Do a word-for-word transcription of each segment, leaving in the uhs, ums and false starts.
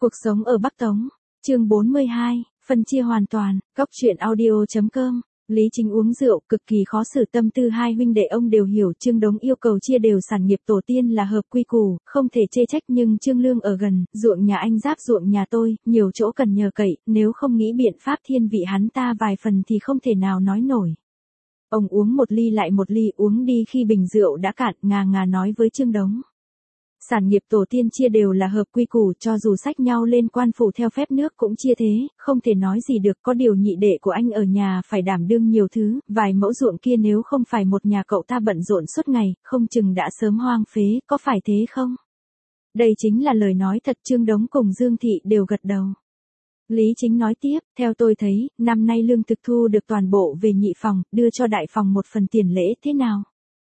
Cuộc sống ở Bắc Tống, chương bốn mươi hai, phân chia hoàn toàn, góc truyện audio.com. Lý Chính uống rượu, cực kỳ khó xử, tâm tư hai huynh đệ ông đều hiểu. Trương Đống yêu cầu chia đều sản nghiệp tổ tiên là hợp quy củ, không thể chê trách, nhưng Trương Lương ở gần, ruộng nhà anh giáp ruộng nhà tôi, nhiều chỗ cần nhờ cậy, nếu không nghĩ biện pháp thiên vị hắn ta vài phần thì không thể nào nói nổi. Ông uống một ly lại một ly, uống đi khi bình rượu đã cạn, ngà ngà nói với Trương Đống. Sản nghiệp tổ tiên chia đều là hợp quy củ, cho dù sách nhau lên quan phủ theo phép nước cũng chia thế, không thể nói gì được. Có điều nhị đệ của anh ở nhà phải đảm đương nhiều thứ, vài mẫu ruộng kia nếu không phải một nhà cậu ta bận rộn suốt ngày, không chừng đã sớm hoang phế, có phải thế không? Đây chính là lời nói thật. Trương Đống cùng Dương Thị đều gật đầu. Lý Chính nói tiếp, theo tôi thấy, năm nay lương thực thu được toàn bộ về nhị phòng, đưa cho đại phòng một phần tiền lễ, thế nào?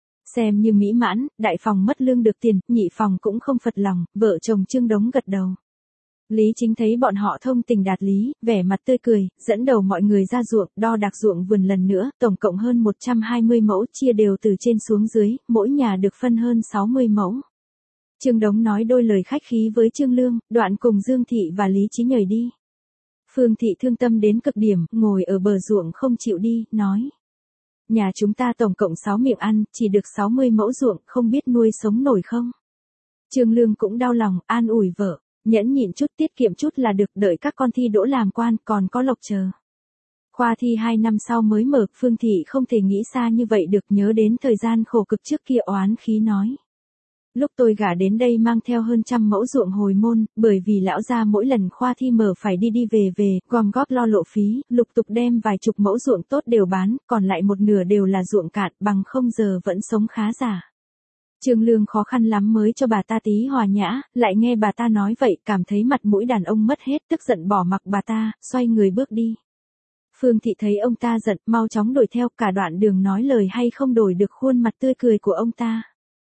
Xem như mỹ mãn, đại phòng mất lương được tiền, nhị phòng cũng không phật lòng. Vợ chồng Trương Đống gật đầu. Lý Chính thấy bọn họ thông tình đạt lý, vẻ mặt tươi cười, dẫn đầu mọi người ra ruộng, đo đạc ruộng vườn lần nữa, tổng cộng hơn một trăm hai mươi mẫu, chia đều từ trên xuống dưới, mỗi nhà được phân hơn sáu mươi mẫu. Trương Đống nói đôi lời khách khí với Trương Lương, đoạn cùng Dương Thị và Lý Chính nhời đi. Phương Thị thương tâm đến cực điểm, ngồi ở bờ ruộng không chịu đi, nói. Nhà chúng ta tổng cộng sáu miệng ăn, chỉ được sáu mươi mẫu ruộng, không biết nuôi sống nổi không? Trương Lương cũng đau lòng, an ủi vợ, nhẫn nhịn chút, tiết kiệm chút là được, đợi các con thi đỗ làm quan, còn có lộc chờ. Khoa thi hai năm sau mới mở. Phương Thị không thể nghĩ xa như vậy được, nhớ đến thời gian khổ cực trước kia, oán khí nói. Lúc tôi gả đến đây mang theo hơn trăm mẫu ruộng hồi môn, bởi vì lão gia mỗi lần khoa thi mở phải đi đi về về, gom góp lo lộ phí, lục tục đem vài chục mẫu ruộng tốt đều bán, còn lại một nửa đều là ruộng cạn, bằng không giờ vẫn sống khá giả. Trương Lương khó khăn lắm mới cho bà ta tí hòa nhã, lại nghe bà ta nói vậy, cảm thấy mặt mũi đàn ông mất hết, tức giận bỏ mặc bà ta, xoay người bước đi. Phương Thị thấy ông ta giận, mau chóng đuổi theo, cả đoạn đường nói lời hay không đổi được khuôn mặt tươi cười của ông ta.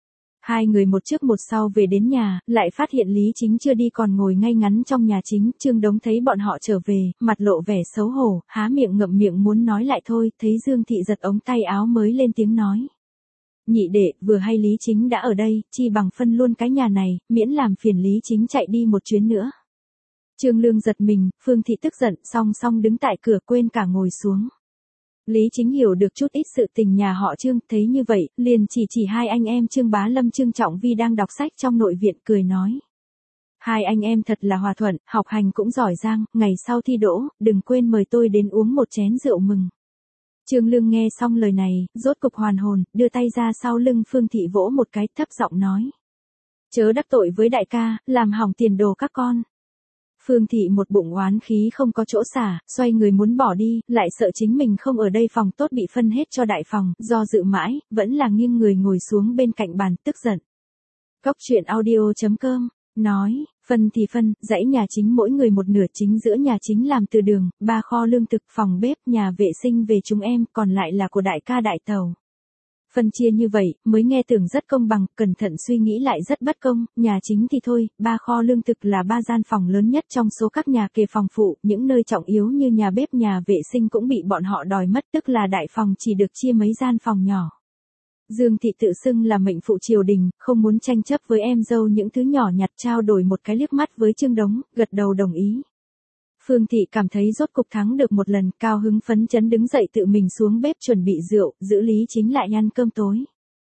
Hai người một trước một sau về đến nhà, lại phát hiện Lý Chính chưa đi còn ngồi ngay ngắn trong nhà chính. Trương Đống thấy bọn họ trở về, mặt lộ vẻ xấu hổ, há miệng ngậm miệng muốn nói lại thôi, thấy Dương Thị giật ống tay áo mới lên tiếng nói. Nhị đệ, vừa hay Lý Chính đã ở đây, chi bằng phân luôn cái nhà này, miễn làm phiền Lý Chính chạy đi một chuyến nữa. Trương Lương giật mình, Phương Thị tức giận, song song đứng tại cửa quên cả ngồi xuống. Lý Chính hiểu được chút ít sự tình nhà họ Trương, thấy như vậy, liền chỉ chỉ hai anh em Trương Bá Lâm Trương Trọng Vi đang đọc sách trong nội viện, cười nói. Hai anh em thật là hòa thuận, học hành cũng giỏi giang, ngày sau thi đỗ, đừng quên mời tôi đến uống một chén rượu mừng. Trương Lương nghe xong lời này, rốt cục hoàn hồn, đưa tay ra sau lưng Phương Thị vỗ một cái, thấp giọng nói. Chớ đắc tội với đại ca, làm hỏng tiền đồ các con. Phương Thị một bụng oán khí không có chỗ xả, xoay người muốn bỏ đi, lại sợ chính mình không ở đây phòng tốt bị phân hết cho đại phòng, do dự mãi, vẫn là nghiêng người ngồi xuống bên cạnh bàn, tức giận. Góc truyện audio.com, nói, phân thì phân, dãy nhà chính mỗi người một nửa, chính giữa nhà chính làm từ đường, ba kho lương thực, phòng bếp, nhà vệ sinh về chúng em, còn lại là của đại ca đại tàu. Phân chia như vậy, mới nghe tưởng rất công bằng, cẩn thận suy nghĩ lại rất bất công. Nhà chính thì thôi, ba kho lương thực là ba gian phòng lớn nhất trong số các nhà kề phòng phụ, những nơi trọng yếu như nhà bếp, nhà vệ sinh cũng bị bọn họ đòi mất, tức là đại phòng chỉ được chia mấy gian phòng nhỏ. Dương Thị tự xưng là mệnh phụ triều đình, không muốn tranh chấp với em dâu những thứ nhỏ nhặt, trao đổi một cái liếc mắt với Trương Đống, gật đầu đồng ý. Phương Thị cảm thấy rốt cục thắng được một lần, cao hứng phấn chấn đứng dậy tự mình xuống bếp chuẩn bị rượu, giữ Lý Chính lại ăn cơm tối.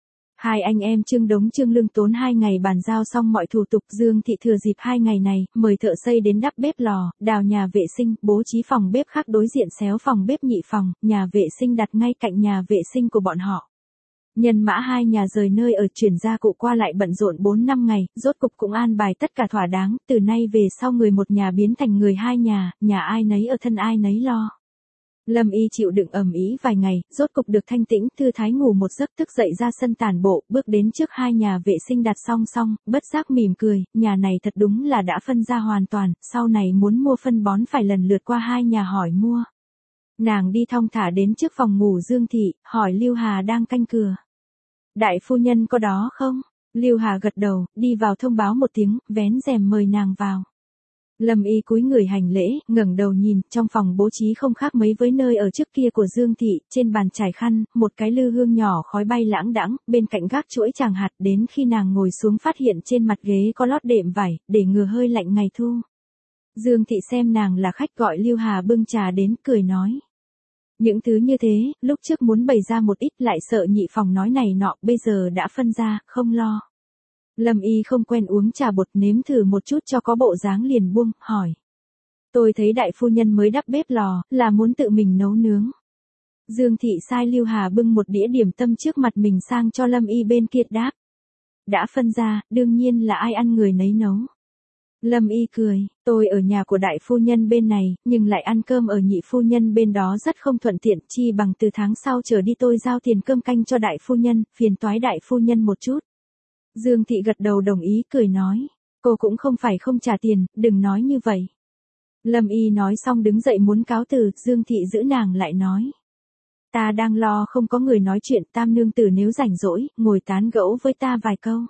Hai anh em Trương Đống Trương Lương tốn hai ngày bàn giao xong mọi thủ tục. Dương Thị thừa dịp hai ngày này, mời thợ xây đến đắp bếp lò, đào nhà vệ sinh, bố trí phòng bếp khác đối diện xéo phòng bếp nhị phòng, nhà vệ sinh đặt ngay cạnh nhà vệ sinh của bọn họ. Nhân mã hai nhà rời nơi ở chuyển gia cụ qua lại bận rộn bốn năm ngày, rốt cục cũng an bài tất cả thỏa đáng, từ nay về sau người một nhà biến thành người hai nhà, nhà ai nấy ở thân ai nấy lo. Lâm Y chịu đựng ầm ĩ vài ngày, rốt cục được thanh tĩnh, thư thái ngủ một giấc, thức dậy ra sân tản bộ, bước đến trước hai nhà vệ sinh đặt song song, bất giác mỉm cười, nhà này thật đúng là đã phân ra hoàn toàn, sau này muốn mua phân bón phải lần lượt qua hai nhà hỏi mua. Nàng đi thong thả đến trước phòng ngủ Dương Thị, hỏi Lưu Hà đang canh cửa. Đại phu nhân có đó không? Lưu Hà gật đầu, đi vào thông báo một tiếng, vén rèm mời nàng vào. Lâm Y cúi người hành lễ, ngẩng đầu nhìn, trong phòng bố trí không khác mấy với nơi ở trước kia của Dương Thị, trên bàn trải khăn, một cái lư hương nhỏ khói bay lãng đãng, bên cạnh gác chuỗi tràng hạt, đến khi nàng ngồi xuống phát hiện trên mặt ghế có lót đệm vải, để ngừa hơi lạnh ngày thu. Dương Thị xem nàng là khách gọi Lưu Hà bưng trà đến cười nói. Những thứ như thế, lúc trước muốn bày ra một ít lại sợ nhị phòng nói này nọ, bây giờ đã phân ra, không lo. Lâm Y không quen uống trà bột, nếm thử một chút cho có bộ dáng liền buông, hỏi. Tôi thấy đại phu nhân mới đắp bếp lò, là muốn tự mình nấu nướng. Dương Thị sai Lưu Hà bưng một đĩa điểm tâm trước mặt mình sang cho Lâm Y bên kia đáp. Đã phân ra, đương nhiên là ai ăn người nấy nấu. Lâm Y cười, tôi ở nhà của đại phu nhân bên này, nhưng lại ăn cơm ở nhị phu nhân bên đó rất không thuận tiện, chi bằng từ tháng sau trở đi tôi giao tiền cơm canh cho đại phu nhân, phiền toái đại phu nhân một chút. Dương Thị gật đầu đồng ý cười nói, cô cũng không phải không trả tiền, đừng nói như vậy. Lâm Y nói xong đứng dậy muốn cáo từ, Dương Thị giữ nàng lại nói. Ta đang lo không có người nói chuyện, tam nương tử nếu rảnh rỗi, ngồi tán gẫu với ta vài câu.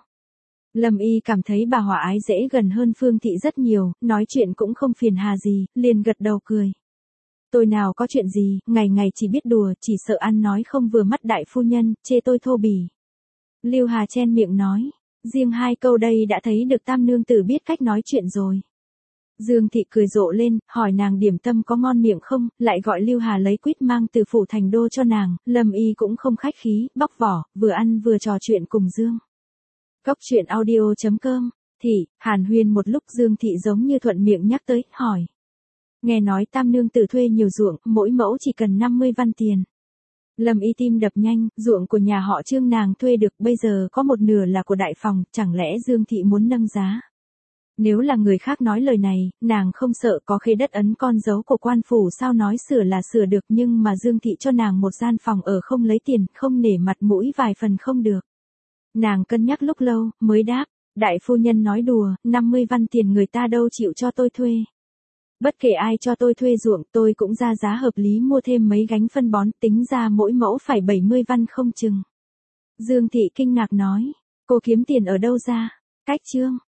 Lâm Y cảm thấy bà Hòa Ái dễ gần hơn Phương Thị rất nhiều, nói chuyện cũng không phiền hà gì, liền gật đầu cười. Tôi nào có chuyện gì, ngày ngày chỉ biết đùa, chỉ sợ ăn nói không vừa mắt đại phu nhân, chê tôi thô bỉ. Lưu Hà chen miệng nói, riêng hai câu đây đã thấy được tam nương tử biết cách nói chuyện rồi. Dương Thị cười rộ lên, hỏi nàng điểm tâm có ngon miệng không, lại gọi Lưu Hà lấy quýt mang từ phủ thành đô cho nàng, Lâm Y cũng không khách khí, bóc vỏ, vừa ăn vừa trò chuyện cùng Dương. Cốc truyện audio chấm com, Thị, hàn huyên một lúc Dương Thị giống như thuận miệng nhắc tới, hỏi. Nghe nói tam nương tử thuê nhiều ruộng, mỗi mẫu chỉ cần năm mươi văn tiền. Lâm Y tim đập nhanh, ruộng của nhà họ Trương nàng thuê được bây giờ có một nửa là của đại phòng, chẳng lẽ Dương Thị muốn nâng giá? Nếu là người khác nói lời này, nàng không sợ có khế đất ấn con dấu của quan phủ sao nói sửa là sửa được nhưng mà Dương Thị cho nàng một gian phòng ở không lấy tiền, không nể mặt mũi vài phần không được. Nàng cân nhắc lúc lâu, mới đáp, đại phu nhân nói đùa, năm mươi văn tiền người ta đâu chịu cho tôi thuê. Bất kể ai cho tôi thuê ruộng tôi cũng ra giá hợp lý mua thêm mấy gánh phân bón, tính ra mỗi mẫu phải bảy mươi văn không chừng. Dương Thị kinh ngạc nói, cô kiếm tiền ở đâu ra? Cách Trương.